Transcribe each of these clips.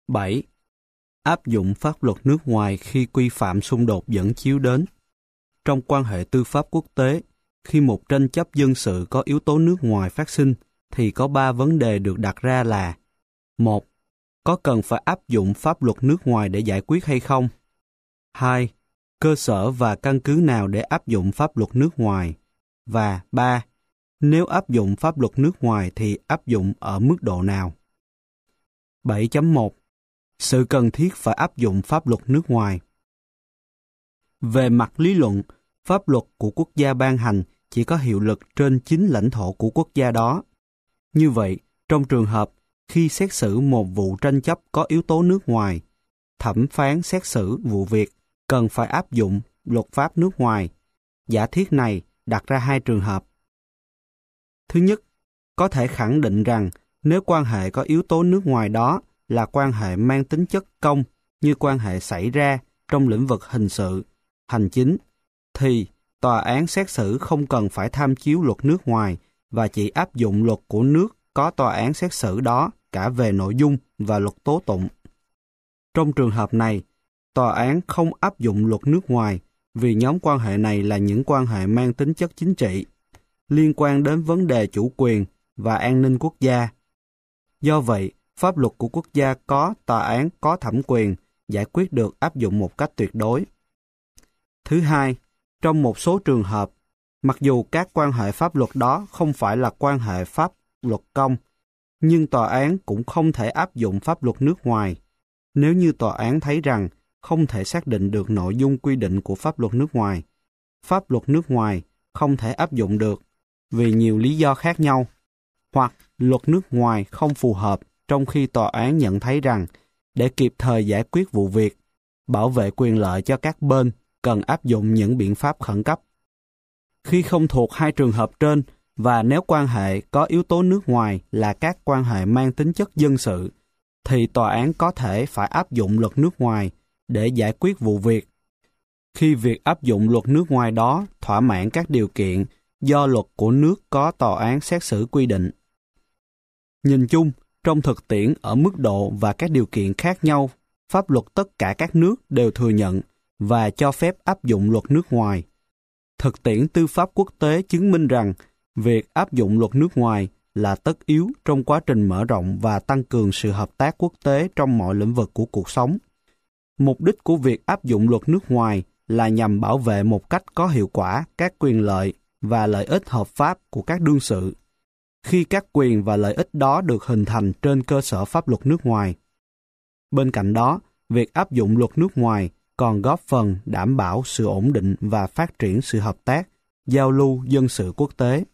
7. Áp dụng pháp luật nước ngoài khi quy phạm xung đột dẫn chiếu đến. Trong quan hệ tư pháp quốc tế, khi một tranh chấp dân sự có yếu tố nước ngoài phát sinh, thì có 3 vấn đề được đặt ra là: 1. Có cần phải áp dụng pháp luật nước ngoài để giải quyết hay không? 2. Cơ sở và căn cứ nào để áp dụng pháp luật nước ngoài? Và 3. Nếu áp dụng pháp luật nước ngoài thì áp dụng ở mức độ nào? 7.1. Sự cần thiết phải áp dụng pháp luật nước ngoài. Về mặt lý luận, pháp luật của quốc gia ban hành chỉ có hiệu lực trên chính lãnh thổ của quốc gia đó. Như vậy, trong trường hợp khi xét xử một vụ tranh chấp có yếu tố nước ngoài, thẩm phán xét xử vụ việc cần phải áp dụng luật pháp nước ngoài. Giả thiết này đặt ra 2 trường hợp. Thứ nhất, có thể khẳng định rằng nếu quan hệ có yếu tố nước ngoài đó là quan hệ mang tính chất công như quan hệ xảy ra trong lĩnh vực hình sự, hành chính, thì tòa án xét xử không cần phải tham chiếu luật nước ngoài và chỉ áp dụng luật của nước có tòa án xét xử đó cả về nội dung và luật tố tụng. Trong trường hợp này, tòa án không áp dụng luật nước ngoài vì nhóm quan hệ này là những quan hệ mang tính chất chính trị, liên quan đến vấn đề chủ quyền và an ninh quốc gia. Do vậy, pháp luật của quốc gia có tòa án có thẩm quyền giải quyết được áp dụng một cách tuyệt đối. Thứ hai, trong một số trường hợp, mặc dù các quan hệ pháp luật đó không phải là quan hệ pháp luật công, nhưng tòa án cũng không thể áp dụng pháp luật nước ngoài nếu như tòa án thấy rằng không thể xác định được nội dung quy định của pháp luật nước ngoài. Pháp luật nước ngoài không thể áp dụng được vì nhiều lý do khác nhau, hoặc luật nước ngoài không phù hợp trong khi tòa án nhận thấy rằng để kịp thời giải quyết vụ việc, bảo vệ quyền lợi cho các bên cần áp dụng những biện pháp khẩn cấp. Khi không thuộc 2 trường hợp trên, và nếu quan hệ có yếu tố nước ngoài là các quan hệ mang tính chất dân sự, thì tòa án có thể phải áp dụng luật nước ngoài để giải quyết vụ việc. Khi việc áp dụng luật nước ngoài đó thỏa mãn các điều kiện do luật của nước có tòa án xét xử quy định. Nhìn chung, trong thực tiễn ở mức độ và các điều kiện khác nhau, pháp luật tất cả các nước đều thừa nhận và cho phép áp dụng luật nước ngoài. Thực tiễn tư pháp quốc tế chứng minh rằng việc áp dụng luật nước ngoài là tất yếu trong quá trình mở rộng và tăng cường sự hợp tác quốc tế trong mọi lĩnh vực của cuộc sống. Mục đích của việc áp dụng luật nước ngoài là nhằm bảo vệ một cách có hiệu quả các quyền lợi và lợi ích hợp pháp của các đương sự, khi các quyền và lợi ích đó được hình thành trên cơ sở pháp luật nước ngoài. Bên cạnh đó, việc áp dụng luật nước ngoài còn góp phần đảm bảo sự ổn định và phát triển sự hợp tác, giao lưu dân sự quốc tế.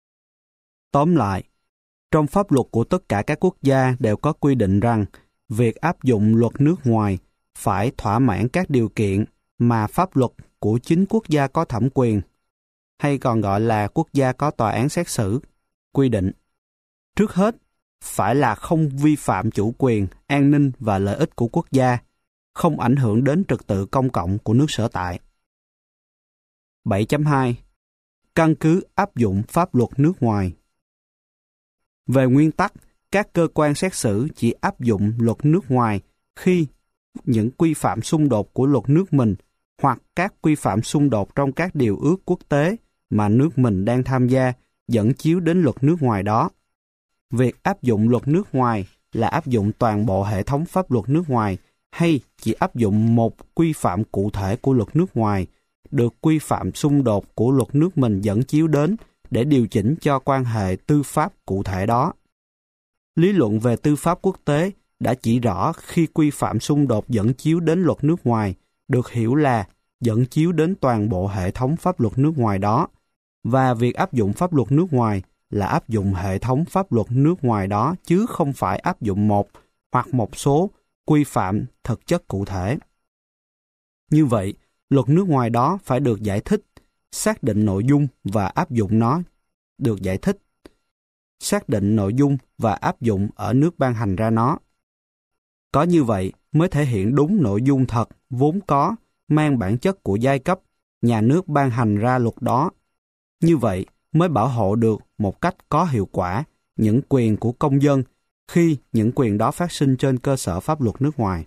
Tóm lại, trong pháp luật của tất cả các quốc gia đều có quy định rằng việc áp dụng luật nước ngoài phải thỏa mãn các điều kiện mà pháp luật của chính quốc gia có thẩm quyền, hay còn gọi là quốc gia có tòa án xét xử, quy định. Trước hết, phải là không vi phạm chủ quyền, an ninh và lợi ích của quốc gia, không ảnh hưởng đến trật tự công cộng của nước sở tại. 7.2. Căn cứ áp dụng pháp luật nước ngoài. Về nguyên tắc, các cơ quan xét xử chỉ áp dụng luật nước ngoài khi những quy phạm xung đột của luật nước mình hoặc các quy phạm xung đột trong các điều ước quốc tế mà nước mình đang tham gia dẫn chiếu đến luật nước ngoài đó. Việc áp dụng luật nước ngoài là áp dụng toàn bộ hệ thống pháp luật nước ngoài hay chỉ áp dụng một quy phạm cụ thể của luật nước ngoài được quy phạm xung đột của luật nước mình dẫn chiếu đến để điều chỉnh cho quan hệ tư pháp cụ thể đó. Lý luận về tư pháp quốc tế đã chỉ rõ khi quy phạm xung đột dẫn chiếu đến luật nước ngoài được hiểu là dẫn chiếu đến toàn bộ hệ thống pháp luật nước ngoài đó, và việc áp dụng pháp luật nước ngoài là áp dụng hệ thống pháp luật nước ngoài đó chứ không phải áp dụng một hoặc một số quy phạm thực chất cụ thể. Như vậy, luật nước ngoài đó phải được giải thích, xác định nội dung và áp dụng nó được giải thích, xác định nội dung và áp dụng ở nước ban hành ra nó. Có như vậy mới thể hiện đúng nội dung thật, vốn có, mang bản chất của giai cấp, nhà nước ban hành ra luật đó. Như vậy mới bảo hộ được một cách có hiệu quả những quyền của công dân khi những quyền đó phát sinh trên cơ sở pháp luật nước ngoài.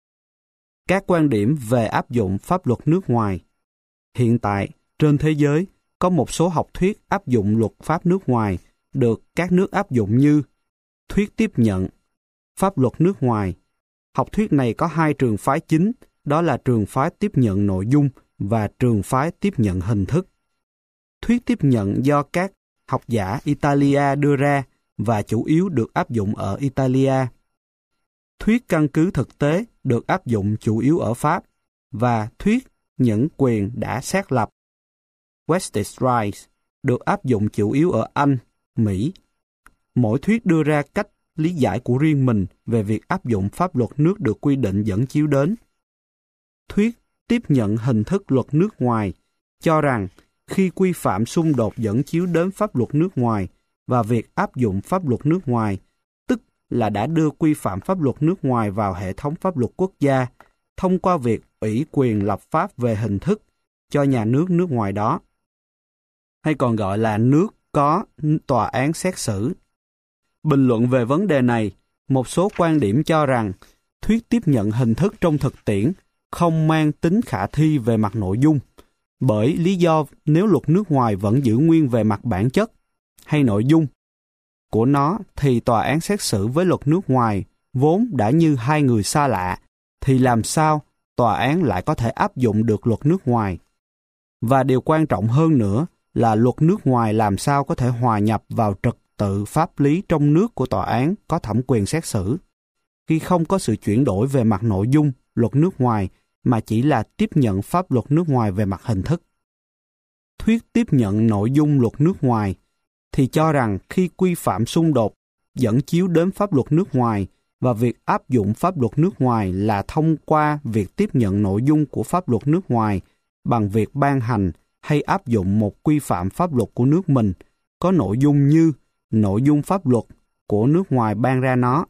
Các quan điểm về áp dụng pháp luật nước ngoài. Hiện tại, trên thế giới, có một số học thuyết áp dụng luật pháp nước ngoài được các nước áp dụng như thuyết tiếp nhận, pháp luật nước ngoài. Học thuyết này có hai trường phái chính, đó là trường phái tiếp nhận nội dung và trường phái tiếp nhận hình thức. Thuyết tiếp nhận do các học giả Italia đưa ra và chủ yếu được áp dụng ở Italia. Thuyết căn cứ thực tế được áp dụng chủ yếu ở Pháp và thuyết những quyền đã xác lập Vested Rights được áp dụng chủ yếu ở Anh, Mỹ. Mỗi thuyết đưa ra cách lý giải của riêng mình về việc áp dụng pháp luật nước được quy định dẫn chiếu đến. Thuyết tiếp nhận hình thức luật nước ngoài cho rằng khi quy phạm xung đột dẫn chiếu đến pháp luật nước ngoài và việc áp dụng pháp luật nước ngoài, tức là đã đưa quy phạm pháp luật nước ngoài vào hệ thống pháp luật quốc gia thông qua việc ủy quyền lập pháp về hình thức cho nhà nước nước ngoài đó, hay còn gọi là nước có tòa án xét xử. Bình luận về vấn đề này, một số quan điểm cho rằng thuyết tiếp nhận hình thức trong thực tiễn không mang tính khả thi về mặt nội dung, bởi lý do nếu luật nước ngoài vẫn giữ nguyên về mặt bản chất hay nội dung của nó thì tòa án xét xử với luật nước ngoài vốn đã như hai người xa lạ, thì làm sao tòa án lại có thể áp dụng được luật nước ngoài? Và điều quan trọng hơn nữa là luật nước ngoài làm sao có thể hòa nhập vào trật tự pháp lý trong nước của tòa án có thẩm quyền xét xử, khi không có sự chuyển đổi về mặt nội dung luật nước ngoài mà chỉ là tiếp nhận pháp luật nước ngoài về mặt hình thức. Thuyết tiếp nhận nội dung luật nước ngoài thì cho rằng khi quy phạm xung đột dẫn chiếu đến pháp luật nước ngoài và việc áp dụng pháp luật nước ngoài là thông qua việc tiếp nhận nội dung của pháp luật nước ngoài bằng việc ban hành hay áp dụng một quy phạm pháp luật của nước mình có nội dung như nội dung pháp luật của nước ngoài ban ra nó.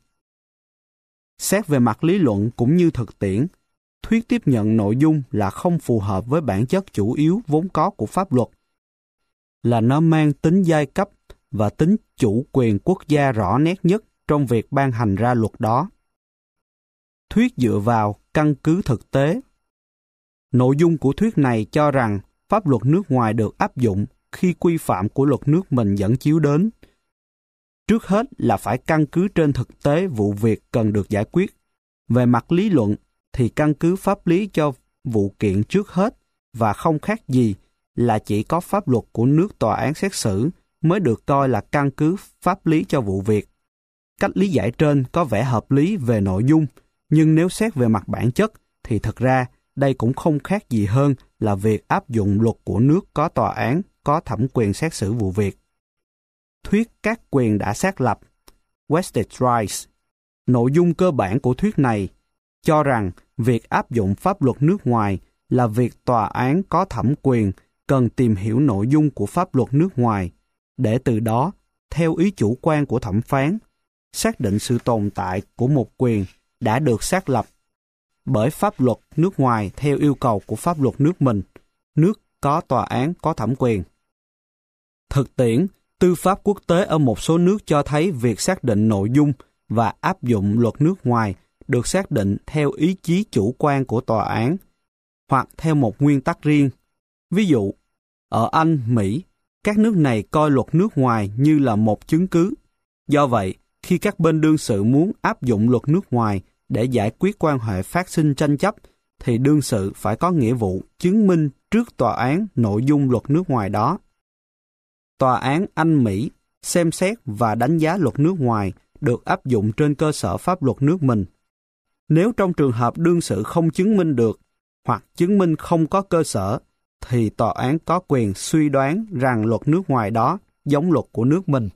Xét về mặt lý luận cũng như thực tiễn, thuyết tiếp nhận nội dung là không phù hợp với bản chất chủ yếu vốn có của pháp luật, là nó mang tính giai cấp và tính chủ quyền quốc gia rõ nét nhất trong việc ban hành ra luật đó. Thuyết dựa vào căn cứ thực tế. Nội dung của thuyết này cho rằng pháp luật nước ngoài được áp dụng khi quy phạm của luật nước mình dẫn chiếu đến. Trước hết là phải căn cứ trên thực tế vụ việc cần được giải quyết. Về mặt lý luận thì căn cứ pháp lý cho vụ kiện trước hết và không khác gì là chỉ có pháp luật của nước tòa án xét xử mới được coi là căn cứ pháp lý cho vụ việc. Cách lý giải trên có vẻ hợp lý về nội dung, nhưng nếu xét về mặt bản chất thì thực ra đây cũng không khác gì hơn là việc áp dụng luật của nước có tòa án có thẩm quyền xét xử vụ việc. Thuyết các quyền đã xác lập Vested Rights. Nội dung cơ bản của thuyết này cho rằng việc áp dụng pháp luật nước ngoài là việc tòa án có thẩm quyền cần tìm hiểu nội dung của pháp luật nước ngoài, để từ đó, theo ý chủ quan của thẩm phán, xác định sự tồn tại của một quyền đã được xác lập bởi pháp luật nước ngoài theo yêu cầu của pháp luật nước mình, nước có tòa án có thẩm quyền. Thực tiễn, tư pháp quốc tế ở một số nước cho thấy việc xác định nội dung và áp dụng luật nước ngoài được xác định theo ý chí chủ quan của tòa án hoặc theo một nguyên tắc riêng. Ví dụ, ở Anh, Mỹ, các nước này coi luật nước ngoài như là một chứng cứ. Do vậy, khi các bên đương sự muốn áp dụng luật nước ngoài để giải quyết quan hệ phát sinh tranh chấp, thì đương sự phải có nghĩa vụ chứng minh trước tòa án nội dung luật nước ngoài đó. Tòa án Anh-Mỹ xem xét và đánh giá luật nước ngoài được áp dụng trên cơ sở pháp luật nước mình. Nếu trong trường hợp đương sự không chứng minh được hoặc chứng minh không có cơ sở, thì tòa án có quyền suy đoán rằng luật nước ngoài đó giống luật của nước mình.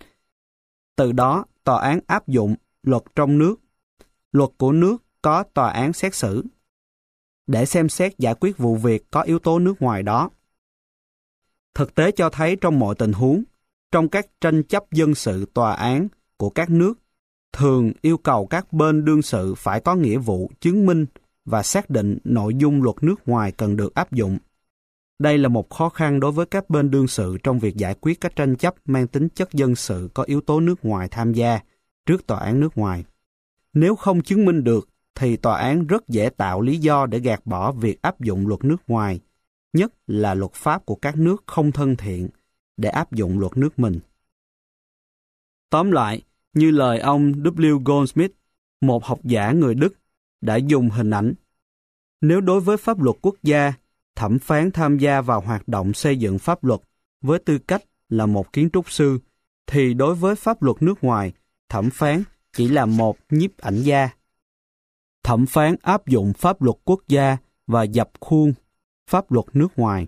Từ đó, tòa án áp dụng luật trong nước, luật của nước có tòa án xét xử, để xem xét giải quyết vụ việc có yếu tố nước ngoài đó. Thực tế cho thấy trong mọi tình huống, trong các tranh chấp dân sự tòa án của các nước, thường yêu cầu các bên đương sự phải có nghĩa vụ chứng minh và xác định nội dung luật nước ngoài cần được áp dụng. Đây là một khó khăn đối với các bên đương sự trong việc giải quyết các tranh chấp mang tính chất dân sự có yếu tố nước ngoài tham gia, trước tòa án nước ngoài. Nếu không chứng minh được, thì tòa án rất dễ tạo lý do để gạt bỏ việc áp dụng luật nước ngoài, nhất là luật pháp của các nước không thân thiện, để áp dụng luật nước mình. Tóm lại, như lời ông W. Goldsmith, một học giả người Đức, đã dùng hình ảnh. Nếu đối với pháp luật quốc gia, thẩm phán tham gia vào hoạt động xây dựng pháp luật với tư cách là một kiến trúc sư, thì đối với pháp luật nước ngoài, thẩm phán chỉ là một nhiếp ảnh gia. Thẩm phán áp dụng pháp luật quốc gia và dập khuôn pháp luật nước ngoài.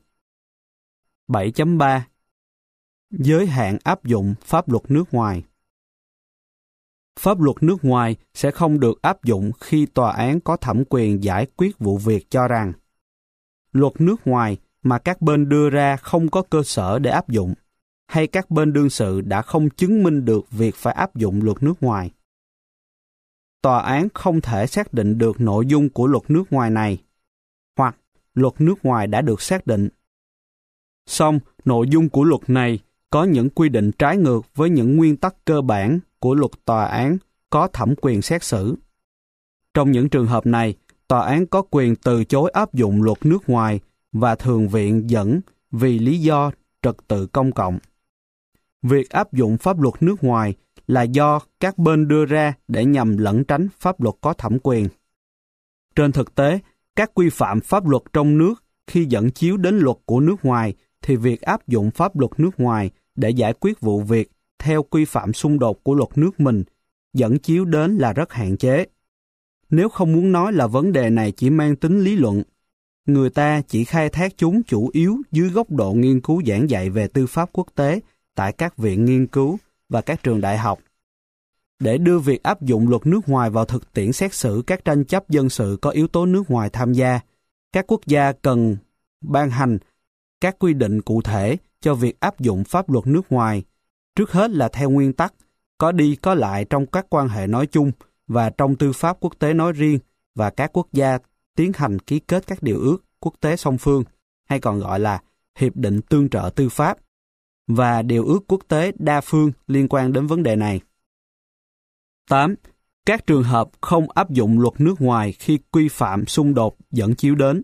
7.3 Giới hạn áp dụng pháp luật nước ngoài. Pháp luật nước ngoài sẽ không được áp dụng khi tòa án có thẩm quyền giải quyết vụ việc cho rằng luật nước ngoài mà các bên đưa ra không có cơ sở để áp dụng, hay các bên đương sự đã không chứng minh được việc phải áp dụng luật nước ngoài. Tòa án không thể xác định được nội dung của luật nước ngoài này, hoặc luật nước ngoài đã được xác định. Song, nội dung của luật này có những quy định trái ngược với những nguyên tắc cơ bản của luật tòa án có thẩm quyền xét xử. Trong những trường hợp này, tòa án có quyền từ chối áp dụng luật nước ngoài và thường viện dẫn vì lý do trật tự công cộng. Việc áp dụng pháp luật nước ngoài là do các bên đưa ra để nhằm lẩn tránh pháp luật có thẩm quyền. Trên thực tế, các quy phạm pháp luật trong nước khi dẫn chiếu đến luật của nước ngoài thì việc áp dụng pháp luật nước ngoài để giải quyết vụ việc theo quy phạm xung đột của luật nước mình dẫn chiếu đến là rất hạn chế. Nếu không muốn nói là vấn đề này chỉ mang tính lý luận, người ta chỉ khai thác chúng chủ yếu dưới góc độ nghiên cứu giảng dạy về tư pháp quốc tế tại các viện nghiên cứu và các trường đại học. Để đưa việc áp dụng luật nước ngoài vào thực tiễn xét xử các tranh chấp dân sự có yếu tố nước ngoài tham gia, các quốc gia cần ban hành các quy định cụ thể cho việc áp dụng pháp luật nước ngoài, trước hết là theo nguyên tắc, có đi có lại trong các quan hệ nói chung và trong tư pháp quốc tế nói riêng, và các quốc gia tiến hành ký kết các điều ước quốc tế song phương, hay còn gọi là Hiệp định Tương trợ Tư pháp, và điều ước quốc tế đa phương liên quan đến vấn đề này. 8. Các trường hợp không áp dụng luật nước ngoài khi quy phạm xung đột dẫn chiếu đến.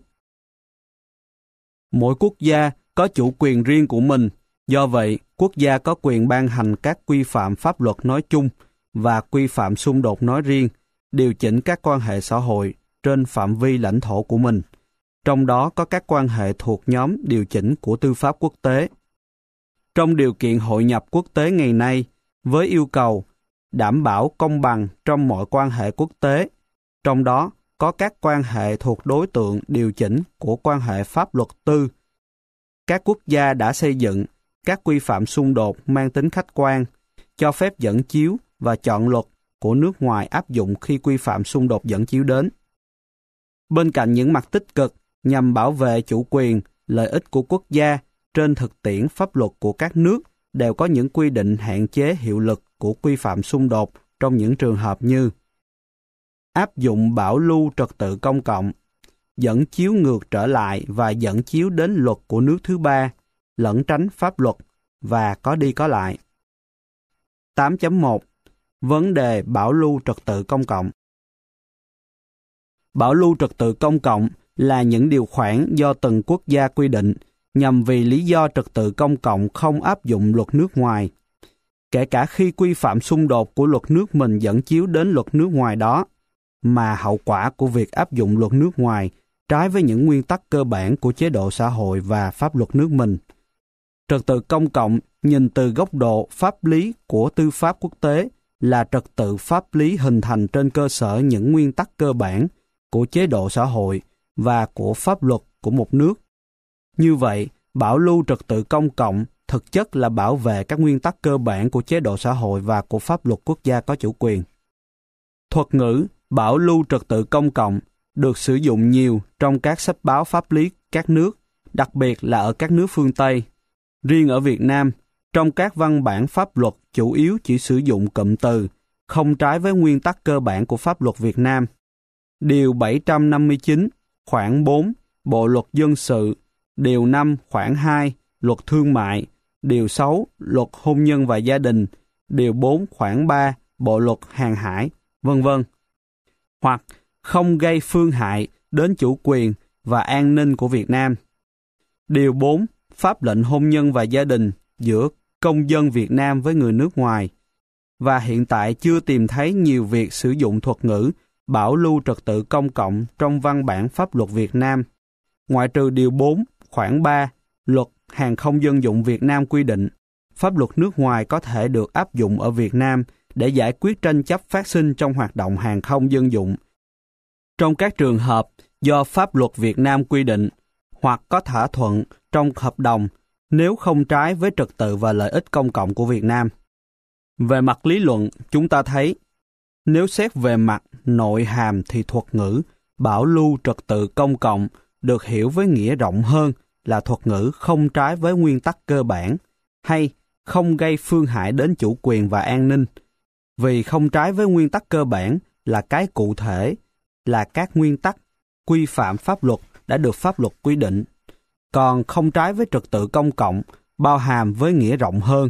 Mỗi quốc gia có chủ quyền riêng của mình, do vậy quốc gia có quyền ban hành các quy phạm pháp luật nói chung và quy phạm xung đột nói riêng, điều chỉnh các quan hệ xã hội trên phạm vi lãnh thổ của mình, trong đó có các quan hệ thuộc nhóm điều chỉnh của tư pháp quốc tế. Trong điều kiện hội nhập quốc tế ngày nay, với yêu cầu đảm bảo công bằng trong mọi quan hệ quốc tế, trong đó có các quan hệ thuộc đối tượng điều chỉnh của quan hệ pháp luật tư, các quốc gia đã xây dựng các quy phạm xung đột mang tính khách quan, cho phép dẫn chiếu và chọn luật của nước ngoài áp dụng khi quy phạm xung đột dẫn chiếu đến. Bên cạnh những mặt tích cực nhằm bảo vệ chủ quyền, lợi ích của quốc gia, trên thực tiễn pháp luật của các nước đều có những quy định hạn chế hiệu lực của quy phạm xung đột trong những trường hợp như áp dụng bảo lưu trật tự công cộng, dẫn chiếu ngược trở lại và dẫn chiếu đến luật của nước thứ ba, lẩn tránh pháp luật và có đi có lại. 8.1 Vấn đề bảo lưu trật tự công cộng. Bảo lưu trật tự công cộng là những điều khoản do từng quốc gia quy định nhằm vì lý do trật tự công cộng không áp dụng luật nước ngoài, kể cả khi quy phạm xung đột của luật nước mình dẫn chiếu đến luật nước ngoài đó, mà hậu quả của việc áp dụng luật nước ngoài trái với những nguyên tắc cơ bản của chế độ xã hội và pháp luật nước mình. Trật tự công cộng nhìn từ góc độ pháp lý của tư pháp quốc tế là trật tự pháp lý hình thành trên cơ sở những nguyên tắc cơ bản của chế độ xã hội và của pháp luật của một nước. Như vậy, bảo lưu trật tự công cộng thực chất là bảo vệ các nguyên tắc cơ bản của chế độ xã hội và của pháp luật quốc gia có chủ quyền. Thuật ngữ bảo lưu trật tự công cộng được sử dụng nhiều trong các sách báo pháp lý các nước, đặc biệt là ở các nước phương Tây. Riêng ở Việt Nam, trong các văn bản pháp luật chủ yếu chỉ sử dụng cụm từ, không trái với nguyên tắc cơ bản của pháp luật Việt Nam. Điều 759, khoản 4, Bộ luật dân sự, Điều 5, khoản 2, Luật thương mại, Điều 6, Luật hôn nhân và gia đình, Điều 4, khoản 3, Bộ luật hàng hải, vân vân. Hoặc không gây phương hại đến chủ quyền và an ninh của Việt Nam. Điều 4. Pháp lệnh hôn nhân và gia đình giữa công dân Việt Nam với người nước ngoài. Và hiện tại chưa tìm thấy nhiều việc sử dụng thuật ngữ bảo lưu trật tự công cộng trong văn bản pháp luật Việt Nam. Ngoại trừ điều 4, khoản 3, luật hàng không dân dụng Việt Nam quy định, pháp luật nước ngoài có thể được áp dụng ở Việt Nam để giải quyết tranh chấp phát sinh trong hoạt động hàng không dân dụng. Trong các trường hợp do pháp luật Việt Nam quy định hoặc có thỏa thuận trong hợp đồng nếu không trái với trật tự và lợi ích công cộng của Việt Nam. Về mặt lý luận, chúng ta thấy, nếu xét về mặt nội hàm thì thuật ngữ bảo lưu trật tự công cộng được hiểu với nghĩa rộng hơn là thuật ngữ không trái với nguyên tắc cơ bản hay không gây phương hại đến chủ quyền và an ninh. Vì không trái với nguyên tắc cơ bản là cái cụ thể, là các nguyên tắc, quy phạm pháp luật đã được pháp luật quy định. Còn không trái với trật tự công cộng bao hàm với nghĩa rộng hơn.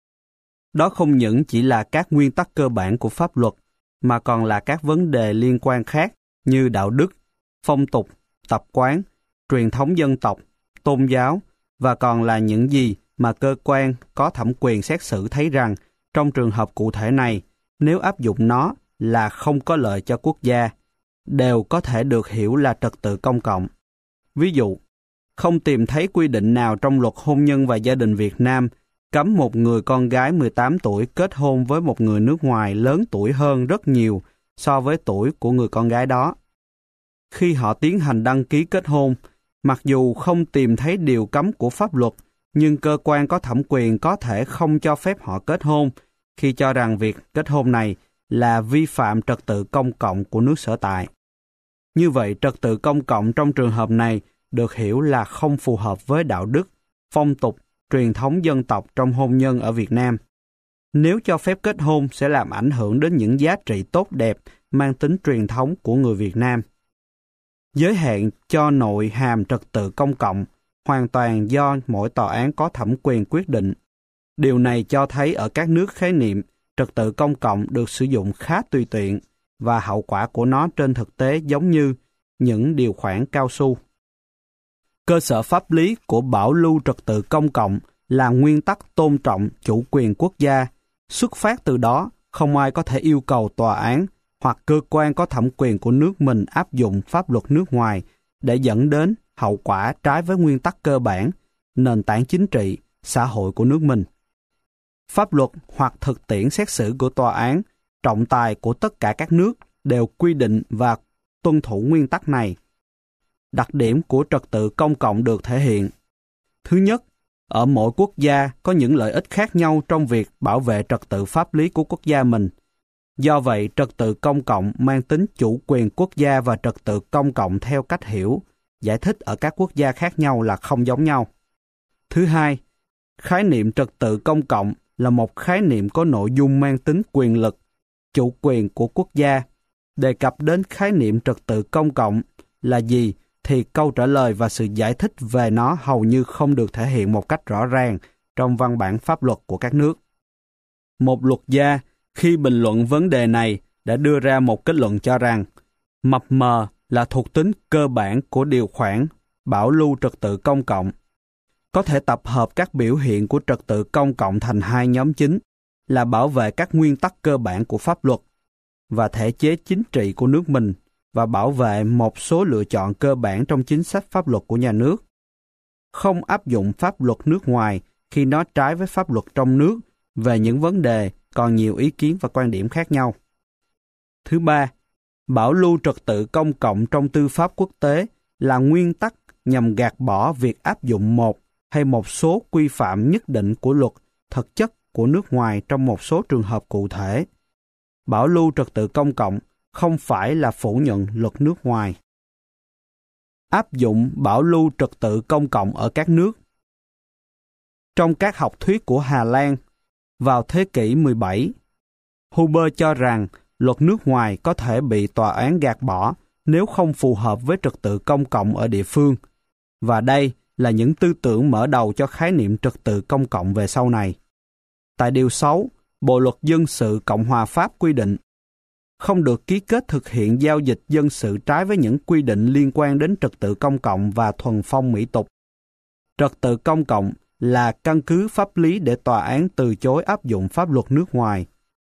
Đó không những chỉ là các nguyên tắc cơ bản của pháp luật, mà còn là các vấn đề liên quan khác như đạo đức, phong tục, tập quán, truyền thống dân tộc, tôn giáo, và còn là những gì mà cơ quan có thẩm quyền xét xử thấy rằng trong trường hợp cụ thể này, nếu áp dụng nó là không có lợi cho quốc gia, đều có thể được hiểu là trật tự công cộng. Ví dụ, không tìm thấy quy định nào trong luật hôn nhân và gia đình Việt Nam cấm một người con gái 18 tuổi kết hôn với một người nước ngoài lớn tuổi hơn rất nhiều so với tuổi của người con gái đó. Khi họ tiến hành đăng ký kết hôn, mặc dù không tìm thấy điều cấm của pháp luật, nhưng cơ quan có thẩm quyền có thể không cho phép họ kết hôn khi cho rằng việc kết hôn này là vi phạm trật tự công cộng của nước sở tại. Như vậy, trật tự công cộng trong trường hợp này được hiểu là không phù hợp với đạo đức, phong tục, truyền thống dân tộc trong hôn nhân ở Việt Nam. Nếu cho phép kết hôn sẽ làm ảnh hưởng đến những giá trị tốt đẹp mang tính truyền thống của người Việt Nam. Giới hạn cho nội hàm trật tự công cộng hoàn toàn do mỗi tòa án có thẩm quyền quyết định. Điều này cho thấy ở các nước khái niệm trật tự công cộng được sử dụng khá tùy tiện và hậu quả của nó trên thực tế giống như những điều khoản cao su. Cơ sở pháp lý của bảo lưu trật tự công cộng là nguyên tắc tôn trọng chủ quyền quốc gia. Xuất phát từ đó, không ai có thể yêu cầu tòa án hoặc cơ quan có thẩm quyền của nước mình áp dụng pháp luật nước ngoài để dẫn đến hậu quả trái với nguyên tắc cơ bản, nền tảng chính trị, xã hội của nước mình. Pháp luật hoặc thực tiễn xét xử của tòa án, trọng tài của tất cả các nước đều quy định và tuân thủ nguyên tắc này. Đặc điểm của trật tự công cộng được thể hiện. Thứ nhất, ở mỗi quốc gia có những lợi ích khác nhau trong việc bảo vệ trật tự pháp lý của quốc gia mình. Do vậy, trật tự công cộng mang tính chủ quyền quốc gia và trật tự công cộng theo cách hiểu, giải thích ở các quốc gia khác nhau là không giống nhau. Thứ hai, khái niệm trật tự công cộng là một khái niệm có nội dung mang tính quyền lực, chủ quyền của quốc gia. Đề cập đến khái niệm trật tự công cộng là gì thì câu trả lời và sự giải thích về nó hầu như không được thể hiện một cách rõ ràng trong văn bản pháp luật của các nước. Một luật gia khi bình luận vấn đề này đã đưa ra một kết luận cho rằng mập mờ là thuộc tính cơ bản của điều khoản bảo lưu trật tự công cộng. Có thể tập hợp các biểu hiện của trật tự công cộng thành hai nhóm chính là bảo vệ các nguyên tắc cơ bản của pháp luật và thể chế chính trị của nước mình và bảo vệ một số lựa chọn cơ bản trong chính sách pháp luật của nhà nước. Không áp dụng pháp luật nước ngoài khi nó trái với pháp luật trong nước về những vấn đề còn nhiều ý kiến và quan điểm khác nhau. Thứ ba, bảo lưu trật tự công cộng trong tư pháp quốc tế là nguyên tắc nhằm gạt bỏ việc áp dụng một hay một số quy phạm nhất định của luật thực chất của nước ngoài trong một số trường hợp cụ thể. Bảo lưu trật tự công cộng không phải là phủ nhận luật nước ngoài. Áp dụng bảo lưu trật tự công cộng ở các nước. Trong các học thuyết của Hà Lan, vào thế kỷ 17, Huber cho rằng luật nước ngoài có thể bị tòa án gạt bỏ nếu không phù hợp với trật tự công cộng ở địa phương, và đây là những tư tưởng mở đầu cho khái niệm trật tự công cộng về sau này. Tại điều 6, Bộ luật dân sự Cộng hòa Pháp quy định không được ký kết thực hiện giao dịch dân sự trái với những quy định liên quan đến trật tự công cộng và thuần phong mỹ tục. Trật tự công cộng là căn cứ pháp lý để tòa án từ chối áp dụng pháp luật nước ngoài.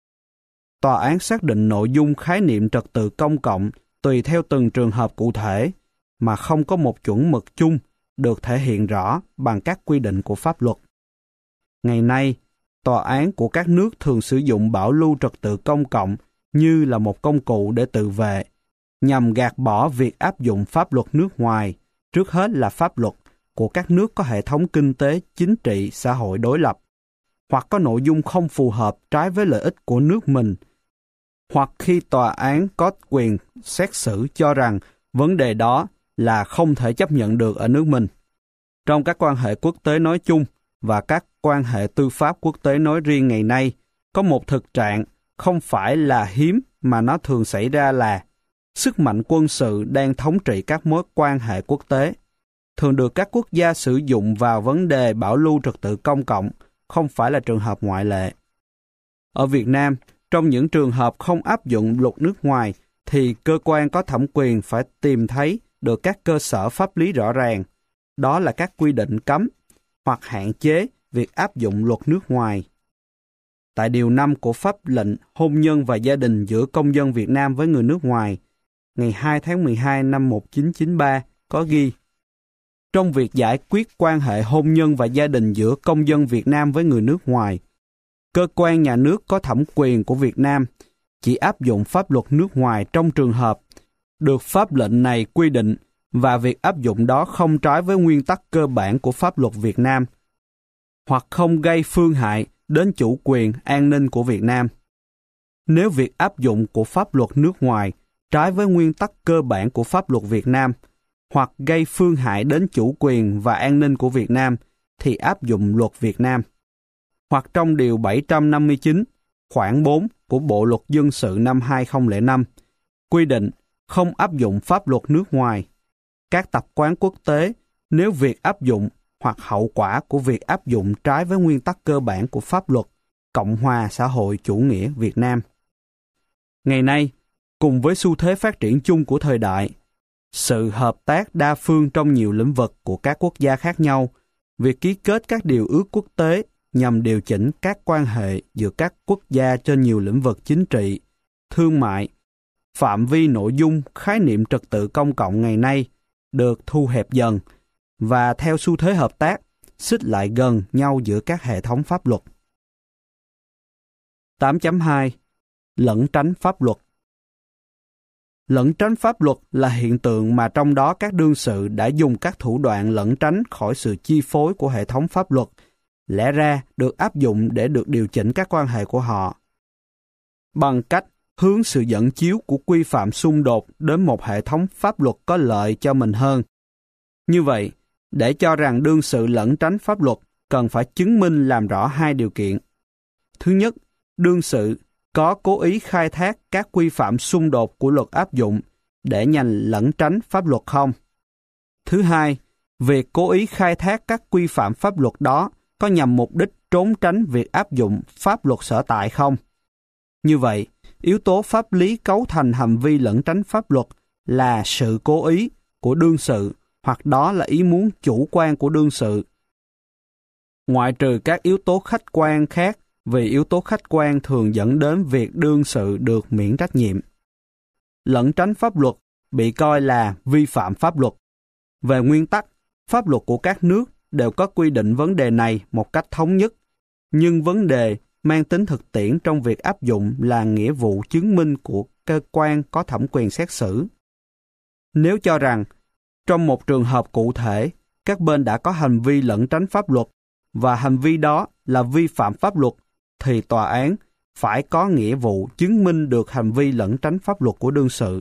Tòa án xác định nội dung khái niệm trật tự công cộng tùy theo từng trường hợp cụ thể, mà không có một chuẩn mực chung được thể hiện rõ bằng các quy định của pháp luật. Ngày nay, tòa án của các nước thường sử dụng bảo lưu trật tự công cộng như là một công cụ để tự vệ, nhằm gạt bỏ việc áp dụng pháp luật nước ngoài, trước hết là pháp luật của các nước có hệ thống kinh tế, chính trị, xã hội đối lập, hoặc có nội dung không phù hợp trái với lợi ích của nước mình, hoặc khi tòa án có quyền xét xử cho rằng vấn đề đó là không thể chấp nhận được ở nước mình. Trong các quan hệ quốc tế nói chung và các quan hệ tư pháp quốc tế nói riêng ngày nay, có một thực trạng không phải là hiếm mà nó thường xảy ra là sức mạnh quân sự đang thống trị các mối quan hệ quốc tế, thường được các quốc gia sử dụng vào vấn đề bảo lưu trật tự công cộng, không phải là trường hợp ngoại lệ. Ở Việt Nam, trong những trường hợp không áp dụng luật nước ngoài, thì cơ quan có thẩm quyền phải tìm thấy được các cơ sở pháp lý rõ ràng, đó là các quy định cấm hoặc hạn chế việc áp dụng luật nước ngoài. Tại Điều 5 của Pháp lệnh Hôn nhân và Gia đình giữa công dân Việt Nam với người nước ngoài, ngày 2 tháng 12 năm 1993 có ghi: trong việc giải quyết quan hệ hôn nhân và gia đình giữa công dân Việt Nam với người nước ngoài, cơ quan nhà nước có thẩm quyền của Việt Nam chỉ áp dụng pháp luật nước ngoài trong trường hợp được pháp lệnh này quy định và việc áp dụng đó không trái với nguyên tắc cơ bản của pháp luật Việt Nam, hoặc không gây phương hại đến chủ quyền an ninh của Việt Nam. Nếu việc áp dụng của pháp luật nước ngoài trái với nguyên tắc cơ bản của pháp luật Việt Nam, hoặc gây phương hại đến chủ quyền và an ninh của Việt Nam, thì áp dụng luật Việt Nam. Hoặc trong Điều 759, khoản 4 của Bộ Luật Dân sự năm 2005, quy định không áp dụng pháp luật nước ngoài. Các tập quán quốc tế, nếu việc áp dụng hoặc hậu quả của việc áp dụng trái với nguyên tắc cơ bản của pháp luật Cộng hòa xã hội chủ nghĩa Việt Nam. Ngày nay, cùng với xu thế phát triển chung của thời đại, sự hợp tác đa phương trong nhiều lĩnh vực của các quốc gia khác nhau, việc ký kết các điều ước quốc tế nhằm điều chỉnh các quan hệ giữa các quốc gia trên nhiều lĩnh vực chính trị, thương mại, phạm vi nội dung, khái niệm trật tự công cộng ngày nay được thu hẹp dần và theo xu thế hợp tác, xích lại gần nhau giữa các hệ thống pháp luật. 8.2. Lẩn tránh pháp luật. Lẩn tránh pháp luật là hiện tượng mà trong đó các đương sự đã dùng các thủ đoạn lẩn tránh khỏi sự chi phối của hệ thống pháp luật, lẽ ra được áp dụng để được điều chỉnh các quan hệ của họ, bằng cách hướng sự dẫn chiếu của quy phạm xung đột đến một hệ thống pháp luật có lợi cho mình hơn. Như vậy, để cho rằng đương sự lẩn tránh pháp luật, cần phải chứng minh làm rõ hai điều kiện. Thứ nhất, đương sự có cố ý khai thác các quy phạm xung đột của luật áp dụng để nhằm lẩn tránh pháp luật không? Thứ hai, việc cố ý khai thác các quy phạm pháp luật đó có nhằm mục đích trốn tránh việc áp dụng pháp luật sở tại không? Như vậy, yếu tố pháp lý cấu thành hành vi lẩn tránh pháp luật là sự cố ý của đương sự, hoặc đó là ý muốn chủ quan của đương sự. Ngoại trừ các yếu tố khách quan khác, vì yếu tố khách quan thường dẫn đến việc đương sự được miễn trách nhiệm. Lẩn tránh pháp luật bị coi là vi phạm pháp luật. Về nguyên tắc, pháp luật của các nước đều có quy định vấn đề này một cách thống nhất, nhưng vấn đề mang tính thực tiễn trong việc áp dụng là nghĩa vụ chứng minh của cơ quan có thẩm quyền xét xử. Nếu cho rằng, trong một trường hợp cụ thể, các bên đã có hành vi lẩn tránh pháp luật và hành vi đó là vi phạm pháp luật, thì tòa án phải có nghĩa vụ chứng minh được hành vi lẩn tránh pháp luật của đương sự.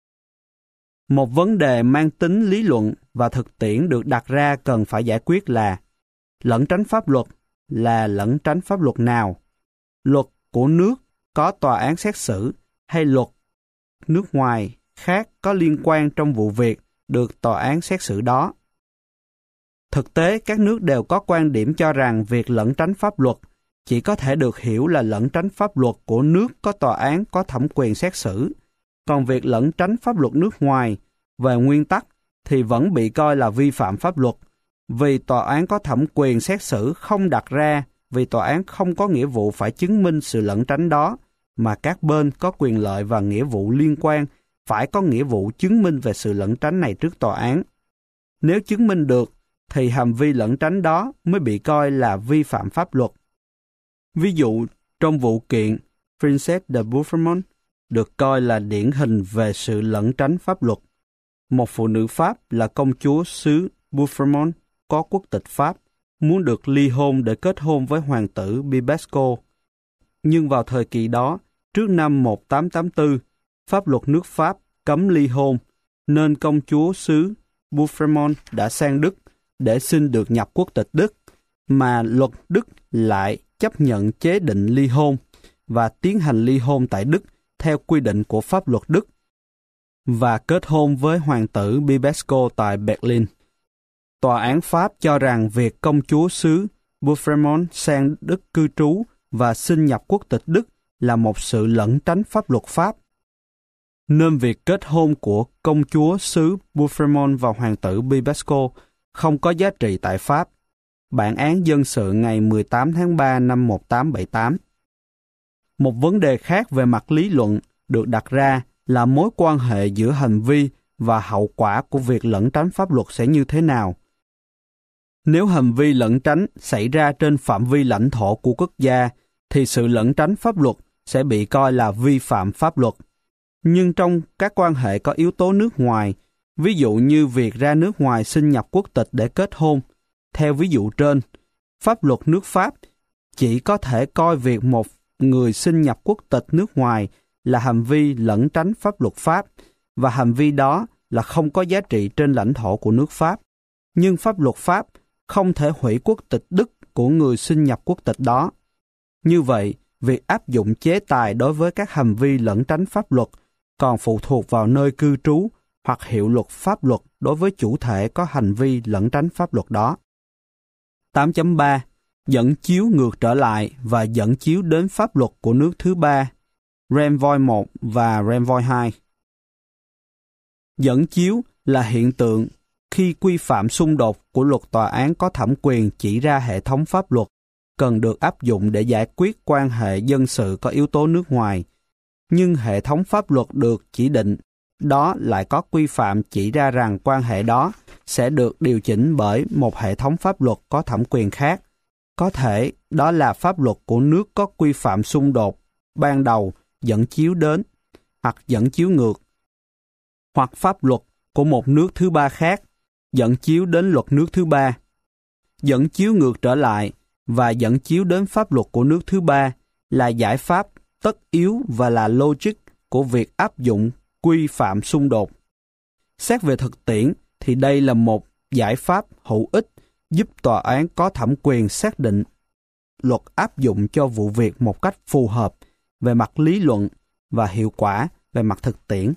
Một vấn đề mang tính lý luận và thực tiễn được đặt ra cần phải giải quyết là lẩn tránh pháp luật là lẩn tránh pháp luật nào? Luật của nước có tòa án xét xử hay luật nước ngoài khác có liên quan trong vụ việc được tòa án xét xử đó? Thực tế, các nước đều có quan điểm cho rằng việc lẩn tránh pháp luật chỉ có thể được hiểu là lẩn tránh pháp luật của nước có tòa án có thẩm quyền xét xử. Còn việc lẩn tránh pháp luật nước ngoài, về nguyên tắc, thì vẫn bị coi là vi phạm pháp luật, vì tòa án có thẩm quyền xét xử không đặt ra, vì tòa án không có nghĩa vụ phải chứng minh sự lẩn tránh đó, mà các bên có quyền lợi và nghĩa vụ liên quan phải có nghĩa vụ chứng minh về sự lẩn tránh này trước tòa án. Nếu chứng minh được, thì hành vi lẩn tránh đó mới bị coi là vi phạm pháp luật. Ví dụ, trong vụ kiện Princess de Bourmont được coi là điển hình về sự lẩn tránh pháp luật. Một phụ nữ Pháp là công chúa xứ Bourmont có quốc tịch Pháp, muốn được ly hôn để kết hôn với hoàng tử Bibesco. Nhưng vào thời kỳ đó, trước năm 1884, pháp luật nước Pháp cấm ly hôn, nên công chúa xứ Bourmont đã sang Đức để xin được nhập quốc tịch Đức, mà luật Đức lại chấp nhận chế định ly hôn và tiến hành ly hôn tại Đức theo quy định của pháp luật Đức và kết hôn với hoàng tử Bibesco tại Berlin. Tòa án Pháp cho rằng việc công chúa xứ Bourmont sang Đức cư trú và xin nhập quốc tịch Đức là một sự lẩn tránh pháp luật Pháp. Nên việc kết hôn của công chúa xứ Bourmont và hoàng tử Bibesco không có giá trị tại Pháp. Bản án dân sự ngày 18 tháng 3 năm 1878. Một vấn đề khác về mặt lý luận được đặt ra là mối quan hệ giữa hành vi và hậu quả của việc lẩn tránh pháp luật sẽ như thế nào. Nếu hành vi lẩn tránh xảy ra trên phạm vi lãnh thổ của quốc gia, thì sự lẩn tránh pháp luật sẽ bị coi là vi phạm pháp luật. Nhưng trong các quan hệ có yếu tố nước ngoài, ví dụ như việc ra nước ngoài xin nhập quốc tịch để kết hôn, theo ví dụ trên, pháp luật nước Pháp chỉ có thể coi việc một người xin nhập quốc tịch nước ngoài là hành vi lẩn tránh pháp luật Pháp, và hành vi đó là không có giá trị trên lãnh thổ của nước Pháp. Nhưng pháp luật Pháp không thể hủy quốc tịch Đức của người xin nhập quốc tịch đó. Như vậy, việc áp dụng chế tài đối với các hành vi lẩn tránh pháp luật còn phụ thuộc vào nơi cư trú hoặc hiệu lực pháp luật đối với chủ thể có hành vi lẩn tránh pháp luật đó. 8.3. Dẫn chiếu ngược trở lại và dẫn chiếu đến pháp luật của nước thứ ba, Renvoy 1 và Renvoy 2. Dẫn chiếu là hiện tượng khi quy phạm xung đột của luật tòa án có thẩm quyền chỉ ra hệ thống pháp luật cần được áp dụng để giải quyết quan hệ dân sự có yếu tố nước ngoài, nhưng hệ thống pháp luật được chỉ định đó lại có quy phạm chỉ ra rằng quan hệ đó sẽ được điều chỉnh bởi một hệ thống pháp luật có thẩm quyền khác. Có thể đó là pháp luật của nước có quy phạm xung đột ban đầu dẫn chiếu đến, hoặc dẫn chiếu ngược, hoặc pháp luật của một nước thứ ba khác dẫn chiếu đến luật nước thứ ba. Dẫn chiếu ngược trở lại và dẫn chiếu đến pháp luật của nước thứ ba là giải pháp tất yếu và là logic của việc áp dụng quy phạm xung đột. Xét về thực tiễn thì đây là một giải pháp hữu ích giúp tòa án có thẩm quyền xác định luật áp dụng cho vụ việc một cách phù hợp về mặt lý luận và hiệu quả về mặt thực tiễn.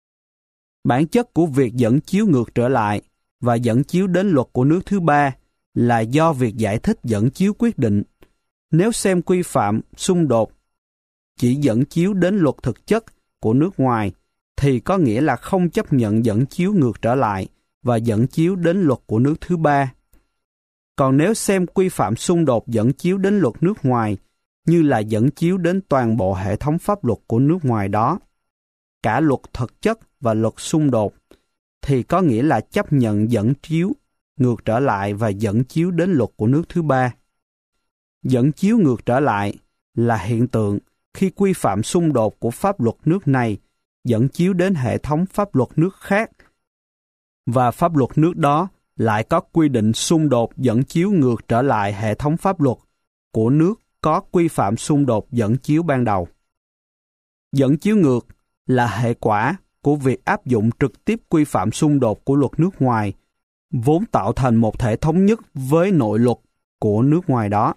Bản chất của việc dẫn chiếu ngược trở lại và dẫn chiếu đến luật của nước thứ ba là do việc giải thích dẫn chiếu quyết định. Nếu xem quy phạm xung đột chỉ dẫn chiếu đến luật thực chất của nước ngoài, thì có nghĩa là không chấp nhận dẫn chiếu ngược trở lại và dẫn chiếu đến luật của nước thứ ba. Còn nếu xem quy phạm xung đột dẫn chiếu đến luật nước ngoài như là dẫn chiếu đến toàn bộ hệ thống pháp luật của nước ngoài đó, cả luật thực chất và luật xung đột, thì có nghĩa là chấp nhận dẫn chiếu ngược trở lại và dẫn chiếu đến luật của nước thứ ba. Dẫn chiếu ngược trở lại là hiện tượng khi quy phạm xung đột của pháp luật nước này dẫn chiếu đến hệ thống pháp luật nước khác, và pháp luật nước đó lại có quy định xung đột dẫn chiếu ngược trở lại hệ thống pháp luật của nước có quy phạm xung đột dẫn chiếu ban đầu. Dẫn chiếu ngược là hệ quả của việc áp dụng trực tiếp quy phạm xung đột của luật nước ngoài, vốn tạo thành một thể thống nhất với nội luật của nước ngoài đó.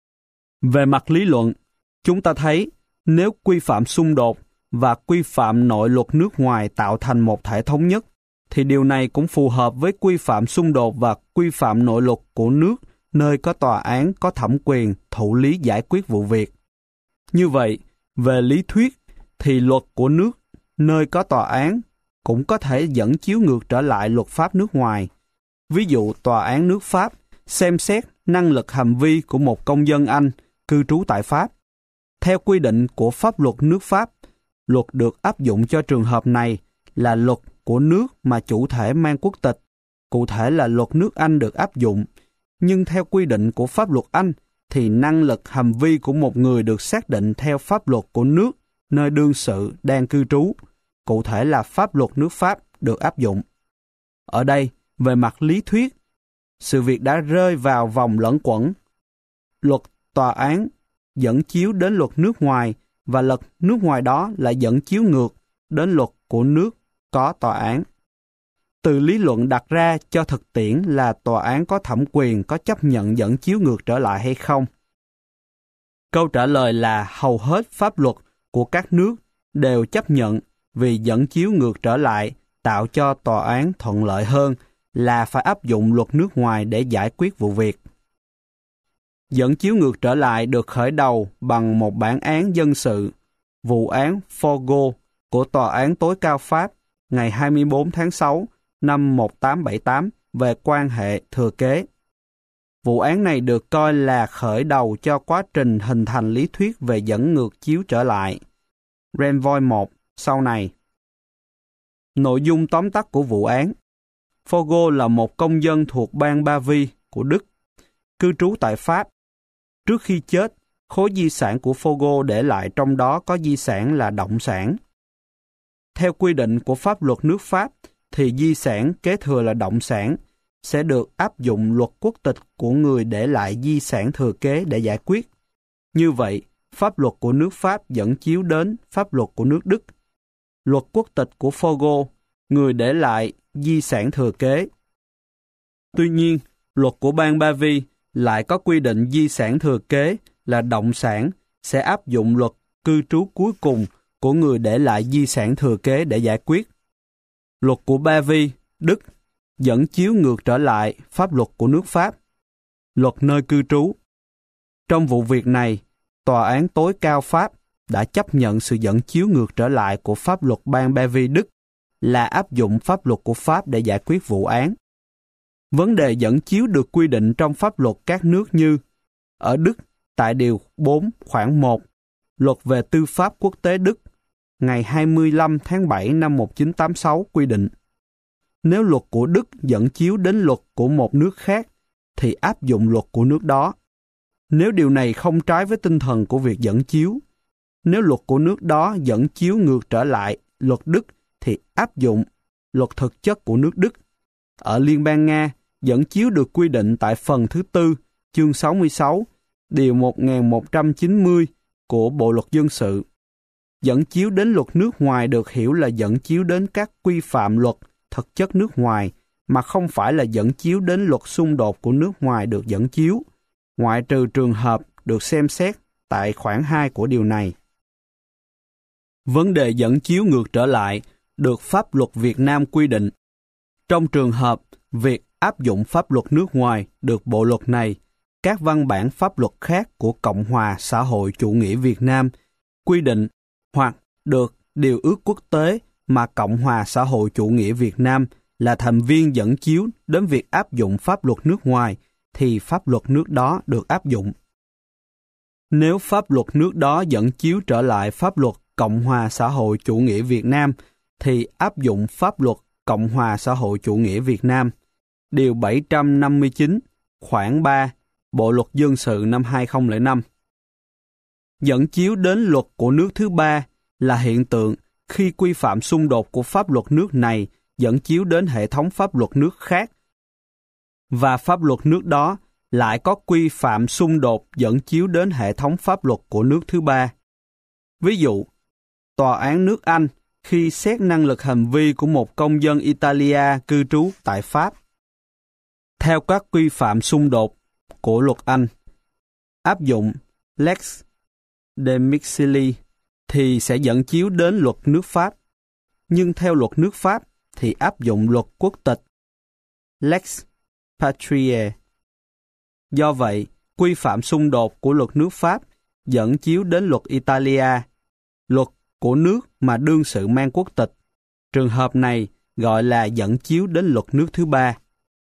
Về mặt lý luận, chúng ta thấy nếu quy phạm xung đột và quy phạm nội luật nước ngoài tạo thành một thể thống nhất, thì điều này cũng phù hợp với quy phạm xung đột và quy phạm nội luật của nước nơi có tòa án có thẩm quyền thụ lý giải quyết vụ việc. Như vậy, về lý thuyết thì luật của nước nơi có tòa án cũng có thể dẫn chiếu ngược trở lại luật pháp nước ngoài. Ví dụ, tòa án nước Pháp xem xét năng lực hành vi của một công dân Anh cư trú tại Pháp. Theo quy định của pháp luật nước Pháp, luật được áp dụng cho trường hợp này là luật của nước mà chủ thể mang quốc tịch, cụ thể là luật nước Anh được áp dụng. Nhưng theo quy định của pháp luật Anh, thì năng lực hành vi của một người được xác định theo pháp luật của nước nơi đương sự đang cư trú, cụ thể là pháp luật nước Pháp được áp dụng. Ở đây, về mặt lý thuyết, sự việc đã rơi vào vòng lẫn quẩn. Luật tòa án dẫn chiếu đến luật nước ngoài và luật nước ngoài đó lại dẫn chiếu ngược đến luật của nước có tòa án. Từ lý luận đặt ra cho thực tiễn là tòa án có thẩm quyền có chấp nhận dẫn chiếu ngược trở lại hay không? Câu trả lời là hầu hết pháp luật của các nước đều chấp nhận, vì dẫn chiếu ngược trở lại tạo cho tòa án thuận lợi hơn là phải áp dụng luật nước ngoài để giải quyết vụ việc. Dẫn chiếu ngược trở lại được khởi đầu bằng một bản án dân sự, vụ án Forgo của Tòa án tối cao Pháp ngày 24 tháng 6 năm 1878 về quan hệ thừa kế. Vụ án này được coi là khởi đầu cho quá trình hình thành lý thuyết về dẫn ngược chiếu trở lại. Renvoy 1 sau này. Nội dung tóm tắt của vụ án: Forgo là một công dân thuộc bang Ba-vi của Đức, cư trú tại Pháp. Trước khi chết, khối di sản của Forgo để lại trong đó có di sản là động sản. Theo quy định của pháp luật nước Pháp, thì di sản kế thừa là động sản sẽ được áp dụng luật quốc tịch của người để lại di sản thừa kế để giải quyết. Như vậy, pháp luật của nước Pháp dẫn chiếu đến pháp luật của nước Đức. Luật quốc tịch của Forgo, người để lại di sản thừa kế. Tuy nhiên, luật của bang Ba-vi lại có quy định di sản thừa kế là động sản sẽ áp dụng luật cư trú cuối cùng của người để lại di sản thừa kế để giải quyết. Luật của Ba-vi, Đức, dẫn chiếu ngược trở lại pháp luật của nước Pháp, luật nơi cư trú. Trong vụ việc này, Tòa án tối cao Pháp đã chấp nhận sự dẫn chiếu ngược trở lại của pháp luật bang Ba-vi Đức là áp dụng pháp luật của Pháp để giải quyết vụ án. Vấn đề dẫn chiếu được quy định trong pháp luật các nước như: ở Đức, tại Điều 4 khoản 1, Luật về Tư pháp Quốc tế Đức, ngày 25 tháng 7 năm 1986 quy định, nếu luật của Đức dẫn chiếu đến luật của một nước khác, thì áp dụng luật của nước đó. Nếu điều này không trái với tinh thần của việc dẫn chiếu, nếu luật của nước đó dẫn chiếu ngược trở lại luật Đức, thì áp dụng luật thực chất của nước Đức. Ở Liên bang Nga, dẫn chiếu được quy định tại phần thứ 4, chương 66, điều 1190 của Bộ luật dân sự. Dẫn chiếu đến luật nước ngoài được hiểu là dẫn chiếu đến các quy phạm luật thực chất nước ngoài, mà không phải là dẫn chiếu đến luật xung đột của nước ngoài được dẫn chiếu, ngoại trừ trường hợp được xem xét tại khoản 2 của điều này. Vấn đề dẫn chiếu ngược trở lại được pháp luật Việt Nam quy định. Trong trường hợp việc áp dụng pháp luật nước ngoài được bộ luật này, các văn bản pháp luật khác của Cộng hòa xã hội chủ nghĩa Việt Nam quy định hoặc được điều ước quốc tế mà Cộng hòa xã hội chủ nghĩa Việt Nam là thành viên dẫn chiếu đến việc áp dụng pháp luật nước ngoài, thì pháp luật nước đó được áp dụng. Nếu pháp luật nước đó dẫn chiếu trở lại pháp luật Cộng hòa xã hội chủ nghĩa Việt Nam, thì áp dụng pháp luật Cộng hòa xã hội chủ nghĩa Việt Nam. Điều 759, khoản 3, Bộ luật dân sự năm 2005. Dẫn chiếu đến luật của nước thứ ba là hiện tượng khi quy phạm xung đột của pháp luật nước này dẫn chiếu đến hệ thống pháp luật nước khác, và pháp luật nước đó lại có quy phạm xung đột dẫn chiếu đến hệ thống pháp luật của nước thứ ba. Ví dụ, Tòa án nước Anh khi xét năng lực hành vi của một công dân Italia cư trú tại Pháp, theo các quy phạm xung đột của luật Anh, áp dụng Lex Demixili thì sẽ dẫn chiếu đến luật nước Pháp, nhưng theo luật nước Pháp thì áp dụng luật quốc tịch Lex Patriae. Do vậy, quy phạm xung đột của luật nước Pháp dẫn chiếu đến luật Italia, luật của nước mà đương sự mang quốc tịch. Trường hợp này gọi là dẫn chiếu đến luật nước thứ ba.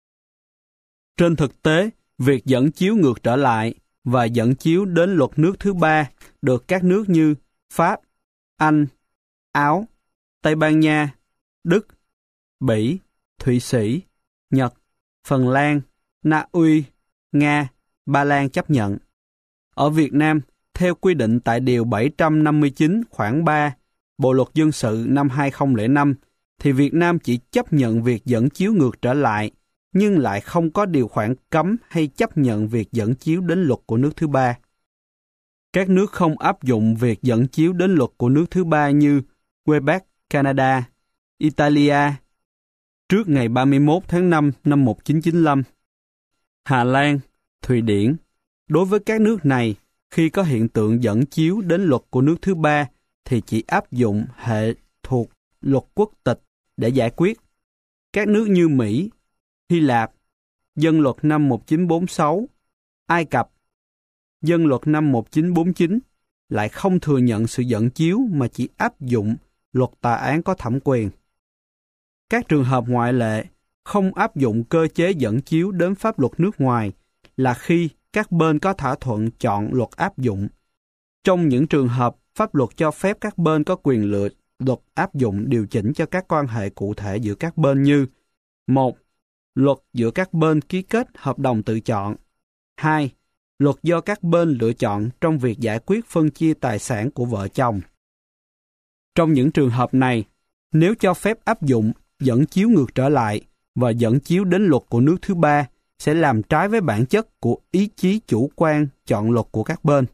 Trên thực tế, việc dẫn chiếu ngược trở lại và dẫn chiếu đến luật nước thứ ba được các nước như Pháp, Anh, Áo, Tây Ban Nha, Đức, Bỉ, Thụy Sĩ, Nhật, Phần Lan, Na Uy, Nga, Ba Lan chấp nhận. Ở Việt Nam, theo quy định tại Điều 759 khoản 3 Bộ Luật Dân sự năm 2005, thì Việt Nam chỉ chấp nhận việc dẫn chiếu ngược trở lại, nhưng lại không có điều khoản cấm hay chấp nhận việc dẫn chiếu đến luật của nước thứ ba. Các nước không áp dụng việc dẫn chiếu đến luật của nước thứ ba như Quebec, Canada, Italia, trước ngày 31 tháng 5 năm 1995, Hà Lan, Thụy Điển. Đối với các nước này, khi có hiện tượng dẫn chiếu đến luật của nước thứ ba, thì chỉ áp dụng hệ thuộc luật quốc tịch để giải quyết. Các nước như Mỹ, Hy Lạp, Dân luật năm 1946, Ai Cập, Dân luật năm 1949 lại không thừa nhận sự dẫn chiếu mà chỉ áp dụng luật tòa án có thẩm quyền. Các trường hợp ngoại lệ không áp dụng cơ chế dẫn chiếu đến pháp luật nước ngoài là khi các bên có thỏa thuận chọn luật áp dụng. Trong những trường hợp pháp luật cho phép các bên có quyền lựa luật áp dụng điều chỉnh cho các quan hệ cụ thể giữa các bên như: 1. Luật giữa các bên ký kết hợp đồng tự chọn. 2. Luật do các bên lựa chọn trong việc giải quyết phân chia tài sản của vợ chồng. Trong những trường hợp này, nếu cho phép áp dụng dẫn chiếu ngược trở lại và dẫn chiếu đến luật của nước thứ ba, sẽ làm trái với bản chất của ý chí chủ quan chọn luật của các bên.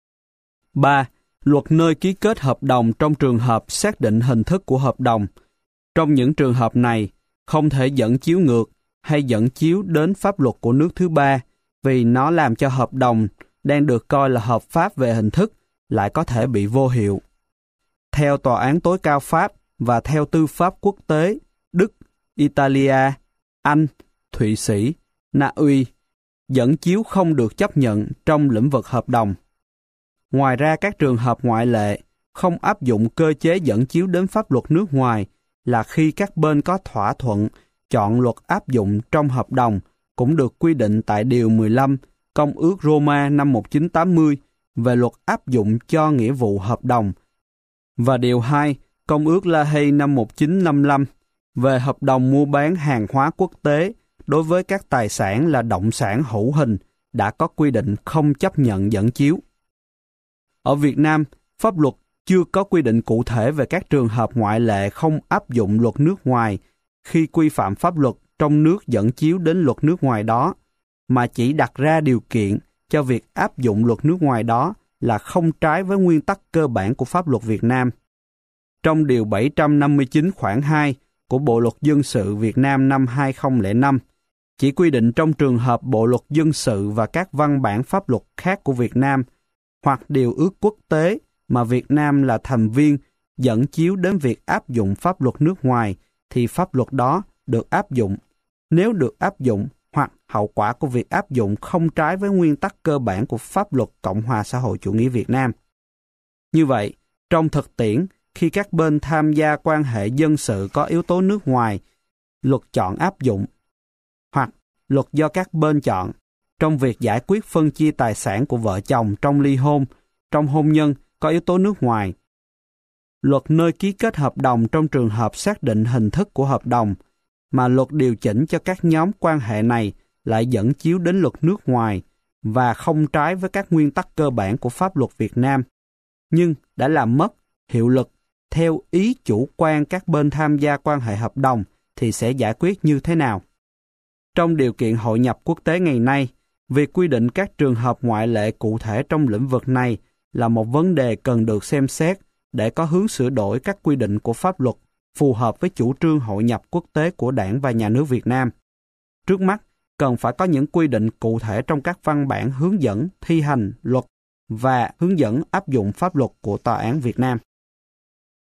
3. Luật nơi ký kết hợp đồng trong trường hợp xác định hình thức của hợp đồng. Trong những trường hợp này, không thể dẫn chiếu ngược hay dẫn chiếu đến pháp luật của nước thứ ba vì nó làm cho hợp đồng đang được coi là hợp pháp về hình thức lại có thể bị vô hiệu. Theo Tòa án tối cao Pháp và theo tư pháp quốc tế Đức, Italia, Anh, Thụy Sĩ, Na Uy, dẫn chiếu không được chấp nhận trong lĩnh vực hợp đồng. Ngoài ra, các trường hợp ngoại lệ không áp dụng cơ chế dẫn chiếu đến pháp luật nước ngoài là khi các bên có thỏa thuận chọn luật áp dụng trong hợp đồng, cũng được quy định tại Điều 15 Công ước Roma năm 1980 về luật áp dụng cho nghĩa vụ hợp đồng và Điều 2 Công ước La Hay năm 1955 về hợp đồng mua bán hàng hóa quốc tế đối với các tài sản là động sản hữu hình đã có quy định không chấp nhận dẫn chiếu. Ở Việt Nam, pháp luật chưa có quy định cụ thể về các trường hợp ngoại lệ không áp dụng luật nước ngoài khi quy phạm pháp luật trong nước dẫn chiếu đến luật nước ngoài đó, mà chỉ đặt ra điều kiện cho việc áp dụng luật nước ngoài đó là không trái với nguyên tắc cơ bản của pháp luật Việt Nam. Trong Điều 759 khoản 2 của Bộ Luật Dân sự Việt Nam năm 2005, chỉ quy định trong trường hợp Bộ Luật Dân sự và các văn bản pháp luật khác của Việt Nam hoặc điều ước quốc tế mà Việt Nam là thành viên dẫn chiếu đến việc áp dụng pháp luật nước ngoài thì pháp luật đó được áp dụng. Nếu được áp dụng hoặc hậu quả của việc áp dụng không trái với nguyên tắc cơ bản của pháp luật Cộng hòa xã hội chủ nghĩa Việt Nam. Như vậy, trong thực tiễn, khi các bên tham gia quan hệ dân sự có yếu tố nước ngoài, luật chọn áp dụng, hoặc luật do các bên chọn, trong việc giải quyết phân chia tài sản của vợ chồng trong ly hôn, trong hôn nhân có yếu tố nước ngoài. Luật nơi ký kết hợp đồng trong trường hợp xác định hình thức của hợp đồng, mà luật điều chỉnh cho các nhóm quan hệ này lại dẫn chiếu đến luật nước ngoài và không trái với các nguyên tắc cơ bản của pháp luật Việt Nam, nhưng đã làm mất hiệu lực theo ý chủ quan các bên tham gia quan hệ hợp đồng thì sẽ giải quyết như thế nào? Trong điều kiện hội nhập quốc tế ngày nay, việc quy định các trường hợp ngoại lệ cụ thể trong lĩnh vực này là một vấn đề cần được xem xét để có hướng sửa đổi các quy định của pháp luật phù hợp với chủ trương hội nhập quốc tế của Đảng và Nhà nước Việt Nam. Trước mắt, cần phải có những quy định cụ thể trong các văn bản hướng dẫn thi hành luật và hướng dẫn áp dụng pháp luật của Tòa án Việt Nam.